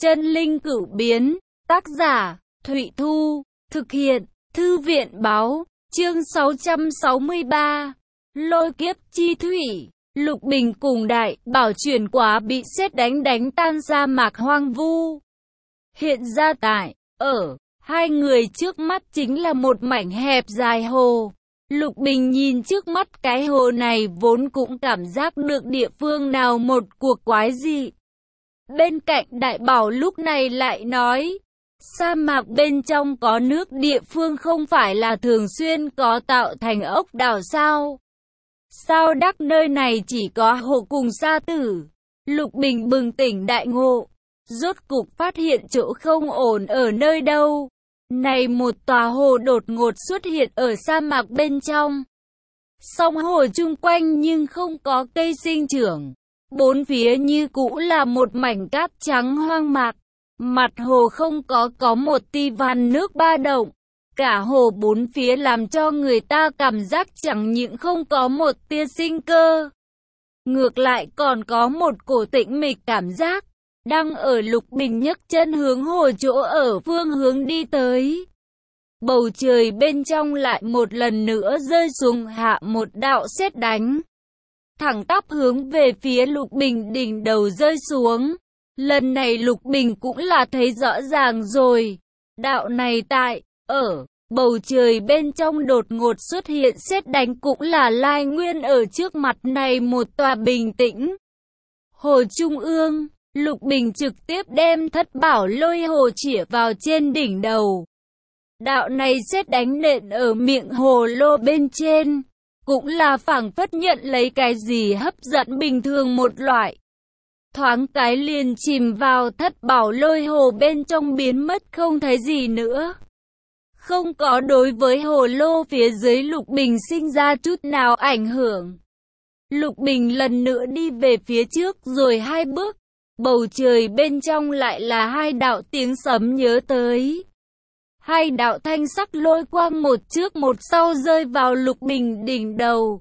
Chân linh cửu biến, tác giả, Thụy Thu, thực hiện, Thư viện báo, chương 663, lôi kiếp chi thủy. Lục Bình cùng Đại Bảo chuyển quá bị sét đánh tan sa mạc hoang vu. Hiện ra tại, hai người trước mắt chính là một mảnh hẹp dài hồ. Lục Bình nhìn trước mắt cái hồ này vốn cũng cảm giác được địa phương nào một cuộc quái dị. Bên cạnh Đại Bảo lúc này lại nói, sa mạc bên trong có nước địa phương không phải là thường xuyên có tạo thành ốc đảo sao? Sao đắc nơi này chỉ có hồ cùng sa tử? Lục Bình bừng tỉnh đại ngộ, rốt cục phát hiện chỗ không ổn ở nơi đâu. Này một tòa hồ đột ngột xuất hiện ở sa mạc bên trong. Song hồ chung quanh nhưng không có cây sinh trưởng. Bốn phía như cũ là một mảnh cát trắng hoang mạc. Mặt hồ không có một ti van nước ba động. Cả hồ bốn phía làm cho người ta cảm giác chẳng những không có một tia sinh cơ. Ngược lại còn có một cổ tĩnh mịch cảm giác. Đang ở Lục Bình nhấc chân hướng hồ chỗ ở phương hướng đi tới. Bầu trời bên trong lại một lần nữa rơi xuống hạ một đạo sét đánh. Thẳng tắp hướng về phía Lục Bình đỉnh đầu rơi xuống. Lần này Lục Bình cũng là thấy rõ ràng rồi. Đạo này tại, bầu trời bên trong đột ngột xuất hiện sét đánh cũng là lai nguyên ở trước mặt này một tòa bình tĩnh. Hồ Trung ương, Lục Bình trực tiếp đem Thất Bảo Lôi Hồ chĩa vào trên đỉnh đầu. Đạo này sét đánh nện ở miệng hồ lô bên trên, cũng là phảng phất nhận lấy cái gì hấp dẫn bình thường một loại. Thoáng cái liền chìm vào Thất Bảo Lôi Hồ bên trong biến mất không thấy gì nữa. Không có đối với hồ lô phía dưới Lục Bình sinh ra chút nào ảnh hưởng. Lục Bình lần nữa đi về phía trước rồi hai bước. Bầu trời bên trong lại là hai đạo tiếng sấm nhớ tới. Hai đạo thanh sắc lôi quang một trước một sau rơi vào Lục Bình đỉnh đầu.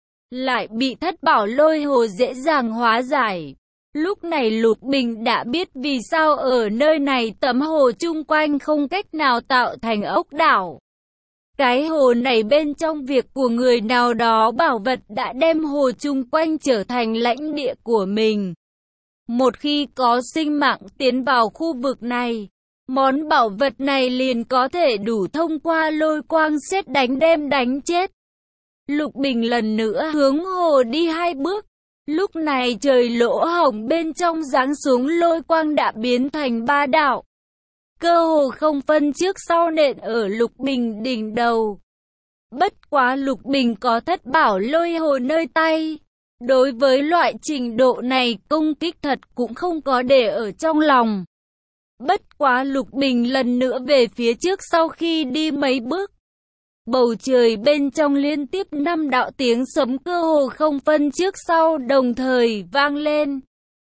Lại bị Thất Bảo Lôi Hồ dễ dàng hóa giải. Lúc này Lục Bình đã biết vì sao ở nơi này tấm hồ chung quanh không cách nào tạo thành ốc đảo. Cái hồ này bên trong việc của người nào đó bảo vật đã đem hồ chung quanh trở thành lãnh địa của mình. Một khi có sinh mạng tiến vào khu vực này, món bảo vật này liền có thể đủ thông qua lôi quang sét đánh đem đánh chết. Lục Bình lần nữa hướng hồ đi hai bước. Lúc này trời lỗ hổng bên trong giáng xuống lôi quang đã biến thành ba đạo. Cơ hồ không phân trước sau nện ở Lục Bình đỉnh đầu. Bất quá Lục Bình có Thất Bảo Lôi Hồ nơi tay. Đối với loại trình độ này công kích thật cũng không có để ở trong lòng. Bất quá Lục Bình lần nữa về phía trước sau khi đi mấy bước. Bầu trời bên trong liên tiếp 5 đạo tiếng sấm cơ hồ không phân trước sau đồng thời vang lên.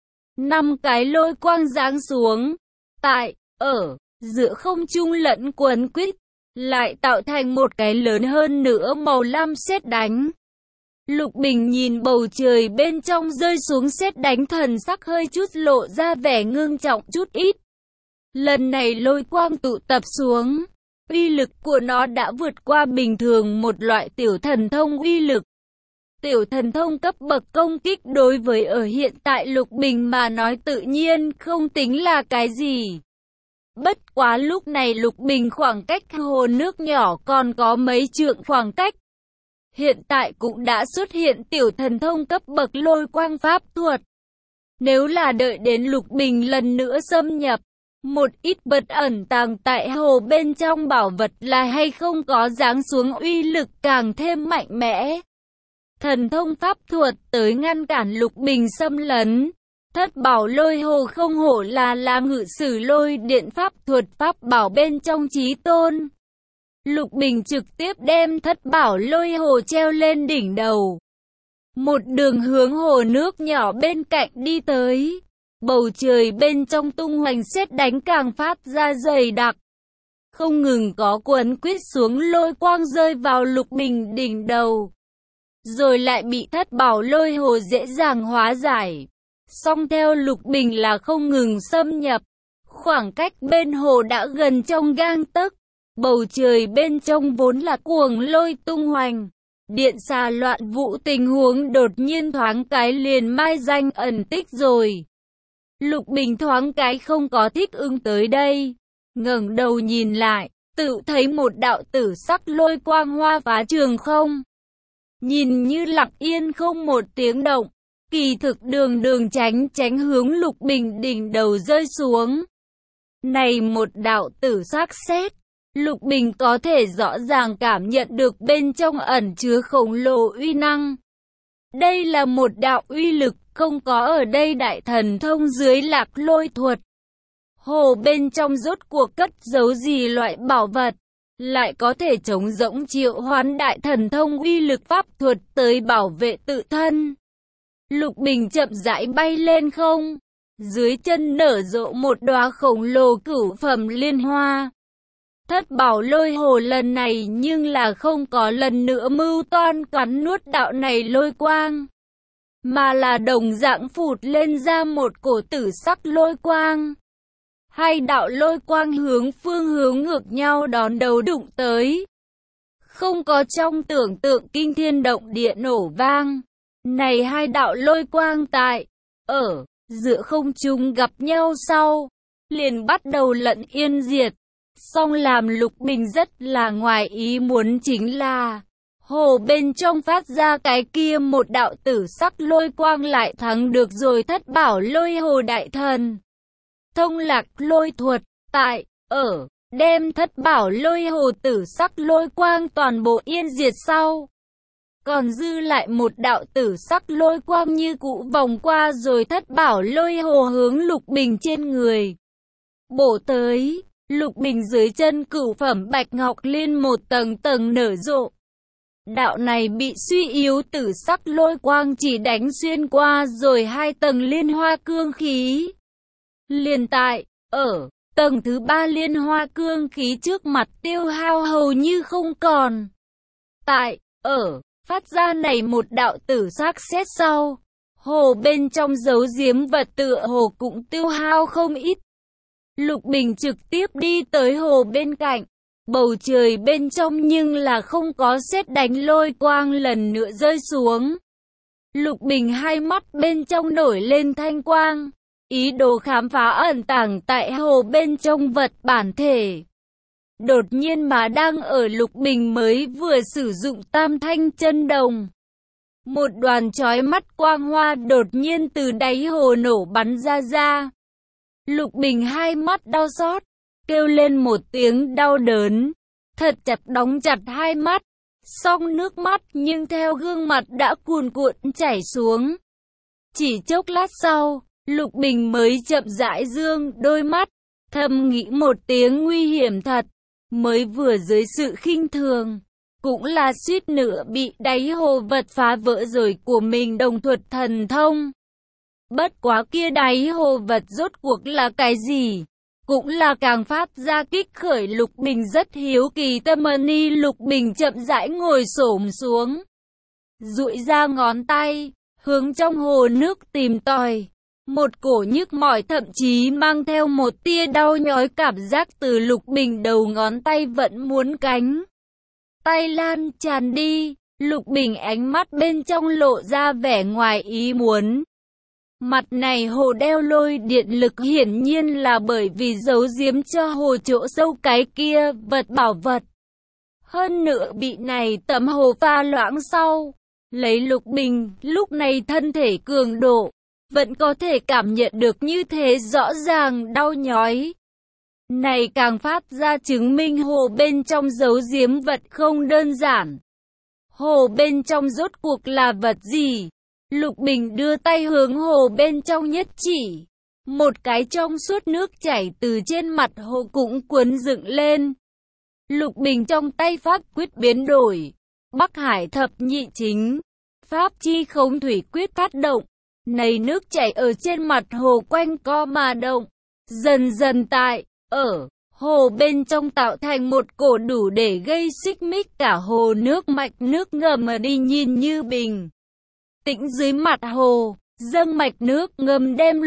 5 cái lôi quang giáng xuống. Tại, giữa không trung lẫn quấn quýt, lại tạo thành một cái lớn hơn nữa màu lam sét đánh. Lục Bình nhìn bầu trời bên trong rơi xuống sét đánh thần sắc hơi chút lộ ra vẻ ngưng trọng chút ít. Lần này lôi quang tụ tập xuống, uy lực của nó đã vượt qua bình thường một loại tiểu thần thông uy lực. Tiểu thần thông cấp bậc công kích đối với ở hiện tại Lục Bình mà nói tự nhiên không tính là cái gì. Bất quá lúc này Lục Bình khoảng cách hồ nước nhỏ còn có mấy trượng khoảng cách. Hiện tại cũng đã xuất hiện tiểu thần thông cấp bậc lôi quang pháp thuật. Nếu là đợi đến Lục Bình lần nữa xâm nhập, một ít bật ẩn tàng tại hồ bên trong bảo vật là hay không có giáng xuống uy lực càng thêm mạnh mẽ. Thần thông pháp thuật tới ngăn cản Lục Bình xâm lấn. Thất Bảo Lôi Hồ không hổ là ngự sử lôi điện pháp thuật pháp bảo bên trong chí tôn. Lục Bình trực tiếp đem Thất Bảo Lôi Hồ treo lên đỉnh đầu. Một đường hướng hồ nước nhỏ bên cạnh đi tới. Bầu trời bên trong tung hoành sét đánh càng phát ra dày đặc. Không ngừng có quấn quýt xuống lôi quang rơi vào Lục Bình đỉnh đầu. Rồi lại bị Thất Bảo Lôi Hồ dễ dàng hóa giải. Song theo Lục Bình là không ngừng xâm nhập. Khoảng cách bên hồ đã gần trong gang tấc. Bầu trời bên trong vốn là cuồng lôi tung hoành. Điện xà loạn vũ, tình huống đột nhiên thoáng cái liền mai danh ẩn tích rồi. Lục Bình thoáng cái không có thích ứng tới đây. Ngẩng đầu nhìn lại, tự thấy một đạo tử sắc lôi quang hoa phá trường không. Nhìn như lặng yên không một tiếng động. Kỳ thực đường đường tránh hướng Lục Bình đỉnh đầu rơi xuống. Này một đạo tử sắc sét. Lục Bình có thể rõ ràng cảm nhận được bên trong ẩn chứa khổng lồ uy năng. Đây là một đạo uy lực không có ở đây đại thần thông dưới Lạc Lôi thuật. Hồ bên trong rốt cuộc cất giấu gì loại bảo vật, lại có thể chống rỗng triệu hoán đại thần thông uy lực pháp thuật tới bảo vệ tự thân. Lục Bình chậm rãi bay lên không, dưới chân nở rộ một đóa khổng lồ cửu phẩm liên hoa. Thất bảo lôi hồ lần này nhưng là không có lần nữa mưu toan cắn nuốt đạo này lôi quang, mà là đồng dạng phụt lên ra một cổ tử sắc lôi quang. Hai đạo lôi quang hướng phương hướng ngược nhau đón đầu đụng tới. Không có trong tưởng tượng kinh thiên động địa nổ vang. Này hai đạo lôi quang ở giữa không trung gặp nhau sau, liền bắt đầu lẫn yên diệt. Song làm Lục Bình rất là ngoài ý muốn chính là, hồ bên trong phát ra cái kia một đạo tử sắc lôi quang lại thắng được rồi thất bảo lôi hồ đại thần. Thông Lạc Lôi thuật, đem thất bảo lôi hồ tử sắc lôi quang toàn bộ yên diệt sau. Còn dư lại một đạo tử sắc lôi quang như cũ vòng qua rồi thất bảo lôi hồ hướng Lục Bình trên người bổ tới. Lục Bình dưới chân cửu phẩm bạch ngọc liên một tầng tầng nở rộ. Đạo này bị suy yếu tử sắc lôi quang chỉ đánh xuyên qua rồi hai tầng liên hoa cương khí. Liền ở tầng thứ ba liên hoa cương khí trước mặt tiêu hao hầu như không còn. Phát ra này một đạo tử sắc sét sau, hồ bên trong giấu giếm vật tựa hồ cũng tiêu hao không ít. Lục Bình trực tiếp đi tới hồ bên cạnh, bầu trời bên trong nhưng là không có sét đánh lôi quang lần nữa rơi xuống. Lục Bình hai mắt bên trong nổi lên thanh quang, ý đồ khám phá ẩn tàng tại hồ bên trong vật bản thể. Đột nhiên mà đang ở Lục Bình mới vừa sử dụng tam thanh chân đồng. Một đoàn chói mắt quang hoa đột nhiên từ đáy hồ nổ bắn ra. Lục Bình hai mắt đau xót, kêu lên một tiếng đau đớn, thật chặt đóng chặt hai mắt, song nước mắt nhưng theo gương mặt đã cuồn cuộn chảy xuống. Chỉ chốc lát sau, Lục Bình mới chậm rãi dương đôi mắt, thầm nghĩ một tiếng nguy hiểm thật, mới vừa dưới sự khinh thường, cũng là suýt nữa bị đáy hồ vật phá vỡ rồi của mình đồng thuật thần thông. Bất quá kia đáy hồ vật rốt cuộc là cái gì? Cũng là càng phát ra kích khởi Lục Bình rất hiếu kỳ tâm ni. Lục Bình chậm rãi ngồi xổm xuống, duỗi ra ngón tay, hướng trong hồ nước tìm tòi. Một cổ nhức mỏi thậm chí mang theo một tia đau nhói cảm giác từ Lục Bình đầu ngón tay vẫn muốn cánh tay lan tràn đi. Lục Bình ánh mắt bên trong lộ ra vẻ ngoài ý muốn. Mặt này hồ đeo lôi điện lực hiển nhiên là bởi vì giấu giếm cho hồ chỗ sâu cái kia vật bảo vật. Hơn nữa bị này tấm hồ pha loãng sau, lấy Lục Bình lúc này thân thể cường độ, vẫn có thể cảm nhận được như thế rõ ràng đau nhói. Này càng phát ra chứng minh hồ bên trong giấu giếm vật không đơn giản. Hồ bên trong rốt cuộc là vật gì? Lục Bình đưa tay hướng hồ bên trong nhất chỉ. Một cái trong suốt nước chảy từ trên mặt hồ cũng cuốn dựng lên. Lục Bình trong tay pháp quyết biến đổi. Bắc Hải thập nhị chính. Pháp chi không thủy quyết phát động. Này nước chảy ở trên mặt hồ quanh co mà động. Dần dần ở hồ bên trong tạo thành một cổ đủ để gây xích mích cả hồ nước mạch nước ngầm mà đi nhìn như bình tĩnh dưới mặt hồ. dâng mạch nước ngầm đem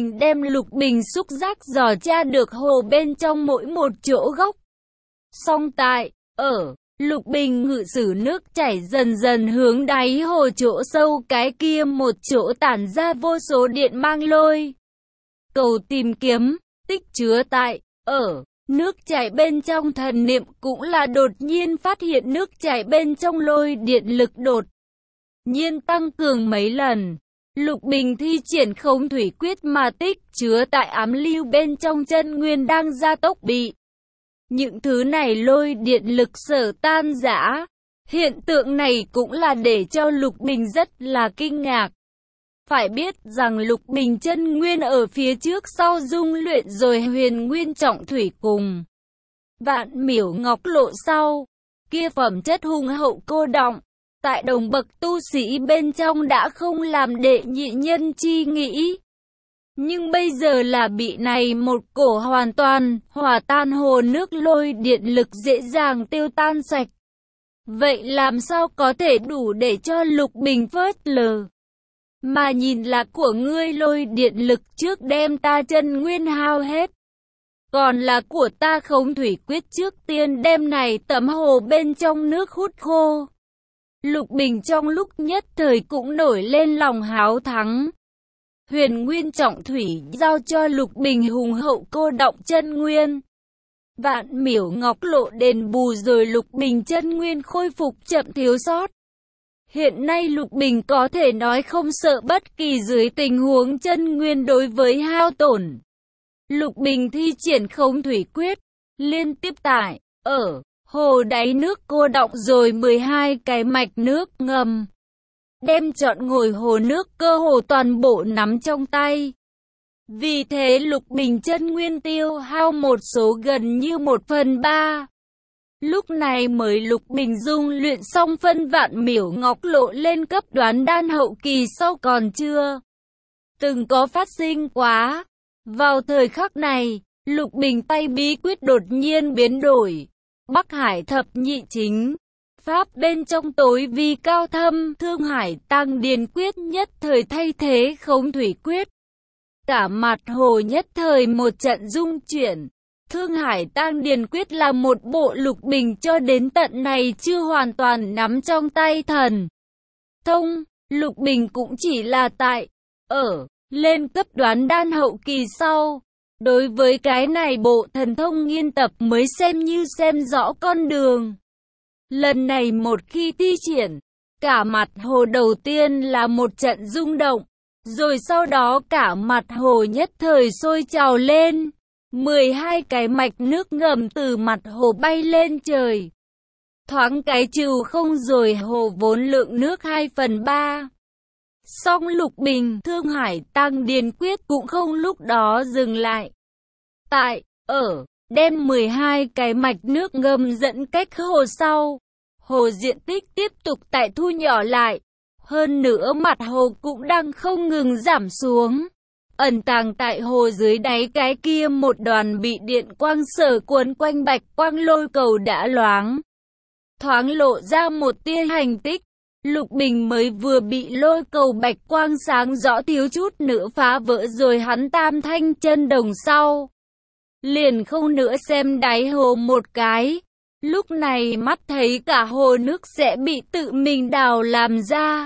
lục bình xúc giác dò tra được hồ bên trong mỗi một chỗ gốc. Song tại, ở, lục bình ngự sử nước chảy dần dần hướng đáy hồ chỗ sâu cái kia một chỗ tản ra vô số điện mang lôi. Cầu tìm kiếm, tích chứa tại, ở, nước chảy bên trong thần niệm cũng là đột nhiên phát hiện nước chảy bên trong lôi điện lực đột nhiên tăng cường mấy lần. Lục bình thi triển không thủy quyết mà tích chứa tại ám lưu bên trong chân nguyên đang gia tốc bị những thứ này lôi điện lực sở tan rã. Hiện tượng này cũng là để cho Lục Bình rất là kinh ngạc. Phải biết rằng Lục Bình chân nguyên ở phía trước sau dung luyện rồi huyền nguyên trọng thủy cùng vạn miểu ngọc lộ sau, kia phẩm chất hùng hậu cô đọng, tại đồng bậc tu sĩ bên trong đã không làm đệ nhị nhân chi nghĩ. Nhưng bây giờ là bị này một cổ hoàn toàn hòa tan hồ nước lôi điện lực dễ dàng tiêu tan sạch. Vậy làm sao có thể đủ để cho Lục Bình phớt lờ? Mà nhìn là của ngươi lôi điện lực trước đem ta chân nguyên hao hết. Còn là của ta không thủy quyết trước tiên đem này tấm hồ bên trong nước hút khô. Lục Bình trong lúc nhất thời cũng nổi lên lòng háo thắng. Huyền nguyên trọng thủy giao cho Lục Bình hùng hậu cô đọng chân nguyên. Vạn miểu ngọc lộ đền bù rồi Lục Bình chân nguyên khôi phục chậm thiếu sót. Hiện nay Lục Bình có thể nói không sợ bất kỳ dưới tình huống chân nguyên đối với hao tổn. Lục Bình thi triển không thủy quyết, liên tiếp tại, ở, hồ đáy nước cô đọng rồi 12 cái mạch nước ngầm. Đem trọn ngồi hồ nước cơ hồ toàn bộ nắm trong tay. Vì thế Lục Bình chân nguyên tiêu hao một số gần như 1/3. Lúc này mới Lục Bình dung luyện xong phân vạn miểu ngọc lộ lên cấp đoán đan hậu kỳ sau còn chưa từng có phát sinh quá. Vào thời khắc này, Lục Bình tay bí quyết đột nhiên biến đổi. Bắc Hải thập nhị chính pháp bên trong tối vi cao thâm, Thương Hải Tăng Điền quyết nhất thời thay thế không thủy quyết. Cả mặt hồ nhất thời một trận rung chuyển. Thương Hải Tăng Điền quyết là một bộ Lục Bình cho đến tận này chưa hoàn toàn nắm trong tay thần thông. Lục Bình cũng chỉ là tại, ở, lên cấp đoán đan hậu kỳ sau. Đối với cái này bộ thần thông nghiên tập mới xem như xem rõ con đường. Lần này một khi thi triển, cả mặt hồ đầu tiên là một trận rung động, rồi sau đó cả mặt hồ nhất thời sôi trào lên. 12 cái mạch nước ngầm từ mặt hồ bay lên trời. Thoáng cái trừ không rồi hồ vốn lượng nước 2/3. Song Lục Bình Thương Hải Tăng Điền quyết cũng không lúc đó dừng lại. Tại, ở, đem 12 cái mạch nước ngầm dẫn cách hồ sau. Hồ diện tích tiếp tục tại thu nhỏ lại. Hơn nữa mặt hồ cũng đang không ngừng giảm xuống. Ẩn tàng tại hồ dưới đáy cái kia một đoàn bị điện quang sở cuốn quanh bạch quang lôi cầu đã loáng thoáng lộ ra một tia hành tích. Lục Bình mới vừa bị lôi cầu bạch quang sáng rõ thiếu chút nữa phá vỡ rồi hắn tam thanh chân đồng sau. Liền không nữa xem đáy hồ một cái. Lúc này mắt thấy cả hồ nước sẽ bị tự mình đào làm ra.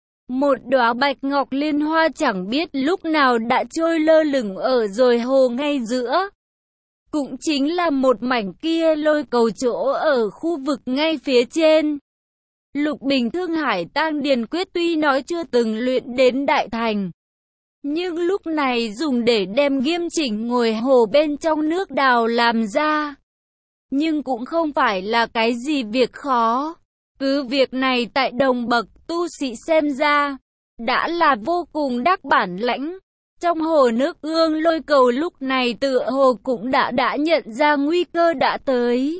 Một đóa bạch ngọc liên hoa chẳng biết lúc nào đã trôi lơ lửng ở rồi hồ ngay giữa. Cũng chính là một mảnh kia lôi cầu chỗ ở khu vực ngay phía trên. Lục Bình Thương Hải Tăng Điền quyết tuy nói chưa từng luyện đến đại thành, nhưng lúc này dùng để đem nghiêm chỉnh ngồi hồ bên trong nước đào làm ra. Nhưng cũng không phải là cái gì việc khó. Cứ việc này tại đồng bậc tu sĩ xem ra, đã là vô cùng đắc bản lãnh. Trong hồ nước ương lôi cầu lúc này tựa hồ cũng đã nhận ra nguy cơ đã tới.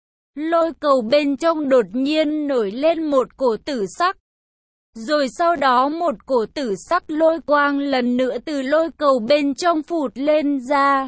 Lôi cầu bên trong đột nhiên nổi lên một cổ tử sắc. Rồi sau đó một cổ tử sắc lôi quang lần nữa từ lôi cầu bên trong phụt lên ra.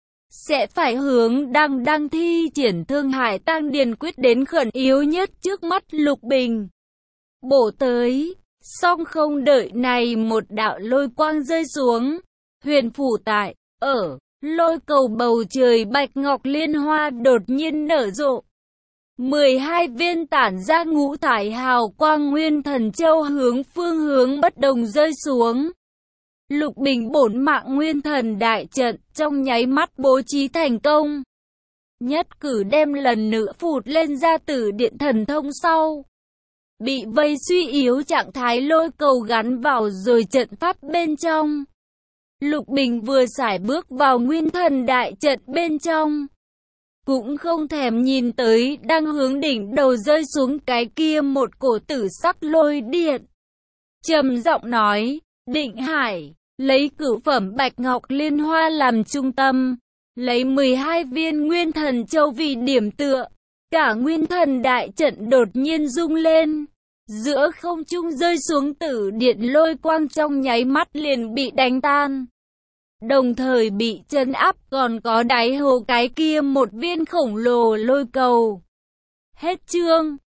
Sẽ phải hướng đang thi triển Thương Hải Tăng Điền quyết đến khẩn yếu nhất trước mắt Lục Bình. Bổ tới, Song không đợi này, một đạo lôi quang rơi xuống, huyền phủ tại, ở, lôi cầu bầu trời bạch ngọc liên hoa đột nhiên nở rộ. 12 viên tản ra ngũ thải hào quang nguyên thần châu hướng phương hướng bất đồng rơi xuống. Lục bình bổn mạng nguyên thần đại trận trong nháy mắt bố trí thành công. Nhất cử đem lần nữa phụt lên ra tử điện thần thông sau. Bị vây suy yếu trạng thái lôi cầu gắn vào rồi trận pháp bên trong. Lục bình vừa sải bước vào nguyên thần đại trận bên trong. Cũng không thèm nhìn tới đang hướng đỉnh đầu rơi xuống cái kia một cổ tử sắc lôi điện. Trầm giọng nói, Định Hải, lấy cửu phẩm bạch ngọc liên hoa làm trung tâm, lấy 12 viên nguyên thần châu vì điểm tựa, cả nguyên thần đại trận đột nhiên rung lên. Giữa không trung rơi xuống tử điện lôi quang trong nháy mắt liền bị đánh tan. Đồng thời bị trấn áp còn có đáy hồ cái kia một viên khổng lồ lôi cầu. Hết chương.